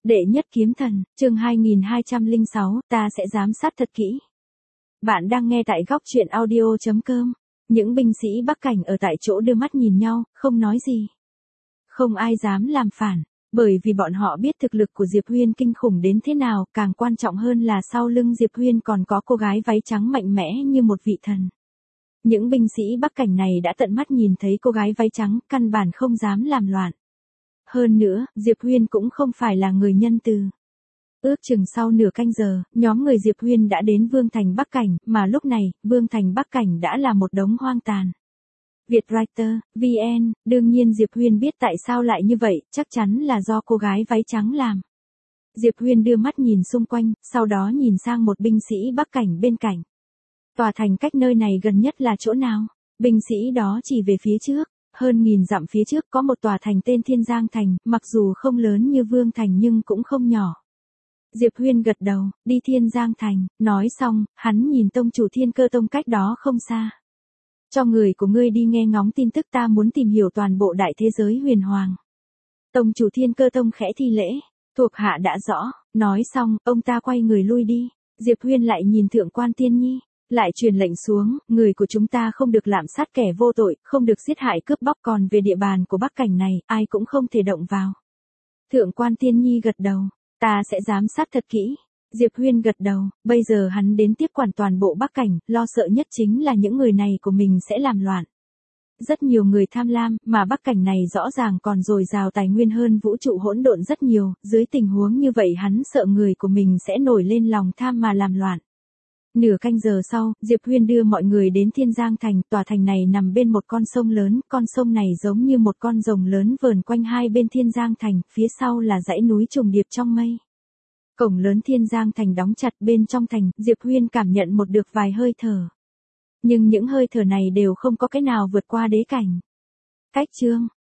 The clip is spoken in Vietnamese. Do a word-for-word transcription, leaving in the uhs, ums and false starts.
Đệ nhất kiếm thần, chương hai nghìn hai trăm lẻ sáu, ta sẽ giám sát thật kỹ. Bạn đang nghe tại góc truyện audio chấm com. Những binh sĩ Bắc Cảnh ở tại chỗ đưa mắt nhìn nhau, không nói gì. Không ai dám làm phản, bởi vì bọn họ biết thực lực của Diệp Huyên kinh khủng đến thế nào, càng quan trọng hơn là sau lưng Diệp Huyên còn có cô gái váy trắng mạnh mẽ như một vị thần. Những binh sĩ Bắc Cảnh này đã tận mắt nhìn thấy cô gái váy trắng, căn bản không dám làm loạn. Hơn nữa, Diệp Huyên cũng không phải là người nhân từ. Ước chừng sau nửa canh giờ, nhóm người Diệp Huyên đã đến Vương Thành Bắc Cảnh, mà lúc này, Vương Thành Bắc Cảnh đã là một đống hoang tàn. Vietwriter, vê en, đương nhiên Diệp Huyên biết tại sao lại như vậy, chắc chắn là do cô gái váy trắng làm. Diệp Huyên đưa mắt nhìn xung quanh, sau đó nhìn sang một binh sĩ Bắc Cảnh bên cạnh. Tòa thành cách nơi này gần nhất là chỗ nào? Binh sĩ đó chỉ về phía trước. Hơn nghìn dặm phía trước có một tòa thành tên Thiên Giang Thành, mặc dù không lớn như Vương Thành nhưng cũng không nhỏ. Diệp Huyên gật đầu, đi Thiên Giang Thành, nói xong, hắn nhìn tông chủ Thiên Cơ Tông cách đó không xa. Cho người của ngươi đi nghe ngóng tin tức, ta muốn tìm hiểu toàn bộ đại thế giới huyền hoàng. Tông chủ Thiên Cơ Tông khẽ thi lễ, thuộc hạ đã rõ, nói xong, ông ta quay người lui đi. Diệp Huyên lại nhìn Thượng quan Tiên Nhi. Lại truyền lệnh xuống, người của chúng ta không được lạm sát kẻ vô tội, không được giết hại cướp bóc, còn về địa bàn của Bắc Cảnh này, ai cũng không thể động vào. Thượng quan Tiên Nhi gật đầu, ta sẽ giám sát thật kỹ. Diệp Huyên gật đầu, bây giờ hắn đến tiếp quản toàn bộ Bắc Cảnh, lo sợ nhất chính là những người này của mình sẽ làm loạn. Rất nhiều người tham lam, mà Bắc Cảnh này rõ ràng còn dồi dào tài nguyên hơn vũ trụ hỗn độn rất nhiều, dưới tình huống như vậy hắn sợ người của mình sẽ nổi lên lòng tham mà làm loạn. Nửa canh giờ sau, Diệp Huyên đưa mọi người đến Thiên Giang Thành, tòa thành này nằm bên một con sông lớn, con sông này giống như một con rồng lớn vờn quanh hai bên Thiên Giang Thành, phía sau là dãy núi trùng điệp trong mây. Cổng lớn Thiên Giang Thành đóng chặt, bên trong thành, Diệp Huyên cảm nhận một được vài hơi thở. Nhưng những hơi thở này đều không có cái nào vượt qua đế cảnh. Cách chương,